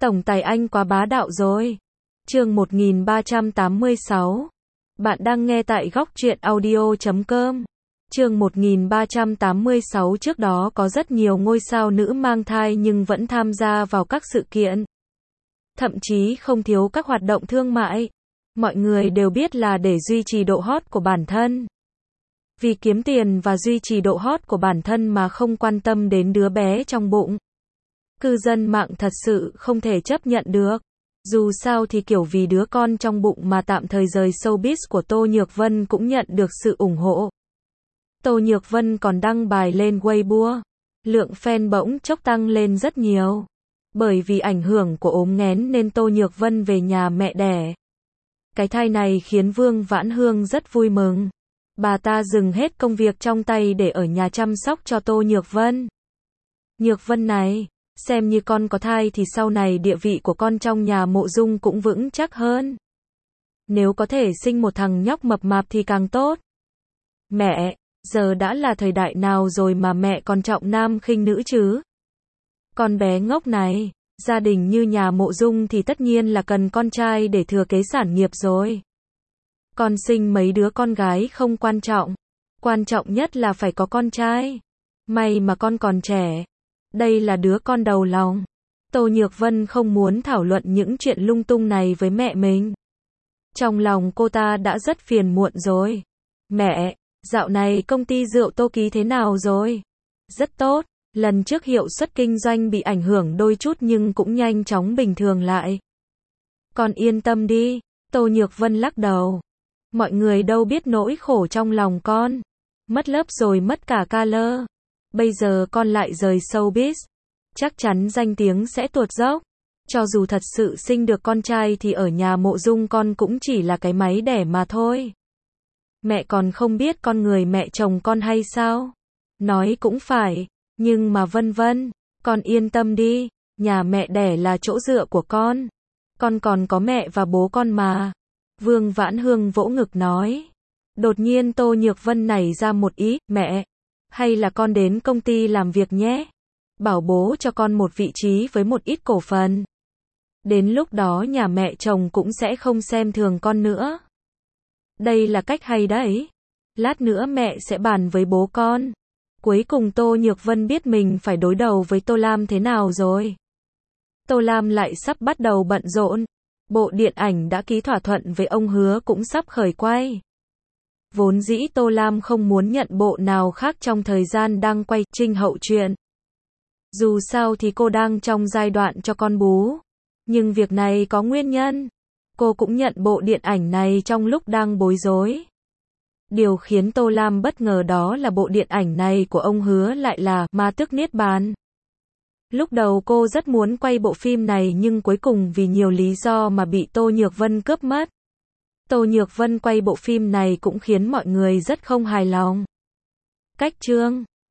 Tổng tài anh quá bá đạo rồi. Chương 1386. Bạn đang nghe tại góc truyện audio.com. Chương 1386. Trước đó có rất nhiều ngôi sao nữ mang thai nhưng vẫn tham gia vào các sự kiện. Thậm chí không thiếu các hoạt động thương mại. Mọi người đều biết là để duy trì độ hot của bản thân. Vì kiếm tiền và duy trì độ hot của bản thân mà không quan tâm đến đứa bé trong bụng. Cư dân mạng thật sự không thể chấp nhận được. Dù sao thì kiểu vì đứa con trong bụng mà tạm thời rời showbiz của Tô Nhược Vân cũng nhận được sự ủng hộ. Tô Nhược Vân còn đăng bài lên Weibo. Lượng fan bỗng chốc tăng lên rất nhiều. Bởi vì ảnh hưởng của ốm nghén nên Tô Nhược Vân về nhà mẹ đẻ. Cái thai này khiến Vương Vãn Hương rất vui mừng. Bà ta dừng hết công việc trong tay để ở nhà chăm sóc cho Tô Nhược Vân. Nhược Vân này, xem như con có thai thì sau này địa vị của con trong nhà Mộ Dung cũng vững chắc hơn. Nếu có thể sinh một thằng nhóc mập mạp thì càng tốt. Mẹ, giờ đã là thời đại nào rồi mà mẹ còn trọng nam khinh nữ chứ? Con bé ngốc này, gia đình như nhà Mộ Dung thì tất nhiên là cần con trai để thừa kế sản nghiệp rồi. Con sinh mấy đứa con gái không quan trọng. Quan trọng nhất là phải có con trai. May mà con còn trẻ. Đây là đứa con đầu lòng. Tô Nhược Vân không muốn thảo luận những chuyện lung tung này với mẹ mình. Trong lòng cô ta đã rất phiền muộn rồi. Mẹ, dạo này công ty rượu Tô Ký thế nào rồi? Rất tốt. Lần trước hiệu suất kinh doanh bị ảnh hưởng đôi chút nhưng cũng nhanh chóng bình thường lại. Con yên tâm đi. Tô Nhược Vân lắc đầu. Mọi người đâu biết nỗi khổ trong lòng con. Mất lớp rồi mất cả color. Bây giờ con lại rời showbiz. Chắc chắn danh tiếng sẽ tuột dốc. Cho dù thật sự sinh được con trai thì ở nhà Mộ Dung con cũng chỉ là cái máy đẻ mà thôi. Mẹ còn không biết con người mẹ chồng con hay sao? Nói cũng phải. Nhưng mà Vân Vân, con yên tâm đi. Nhà mẹ đẻ là chỗ dựa của con. Con còn có mẹ và bố con mà. Vương Vãn Hương vỗ ngực nói. Đột nhiên Tô Nhược Vân nảy ra một ý. Mẹ, hay là con đến công ty làm việc nhé. Bảo bố cho con một vị trí với một ít cổ phần. Đến lúc đó nhà mẹ chồng cũng sẽ không xem thường con nữa. Đây là cách hay đấy. Lát nữa mẹ sẽ bàn với bố con. Cuối cùng Tô Nhược Vân biết mình phải đối đầu với Tô Lam thế nào rồi. Tô Lam lại sắp bắt đầu bận rộn. Bộ điện ảnh đã ký thỏa thuận với ông Hứa cũng sắp khởi quay. Vốn dĩ Tô Lam không muốn nhận bộ nào khác trong thời gian đang quay Trinh Hậu truyện. Dù sao thì cô đang trong giai đoạn cho con bú. Nhưng việc này có nguyên nhân. Cô cũng nhận bộ điện ảnh này trong lúc đang bối rối. Điều khiến Tô Lam bất ngờ đó là bộ điện ảnh này của ông Hứa lại là Ma Tước Niết Bàn. Lúc đầu cô rất muốn quay bộ phim này nhưng cuối cùng vì nhiều lý do mà bị Tô Nhược Vân cướp mất. Tô Nhược Vân quay bộ phim này cũng khiến mọi người rất không hài lòng. Cách chương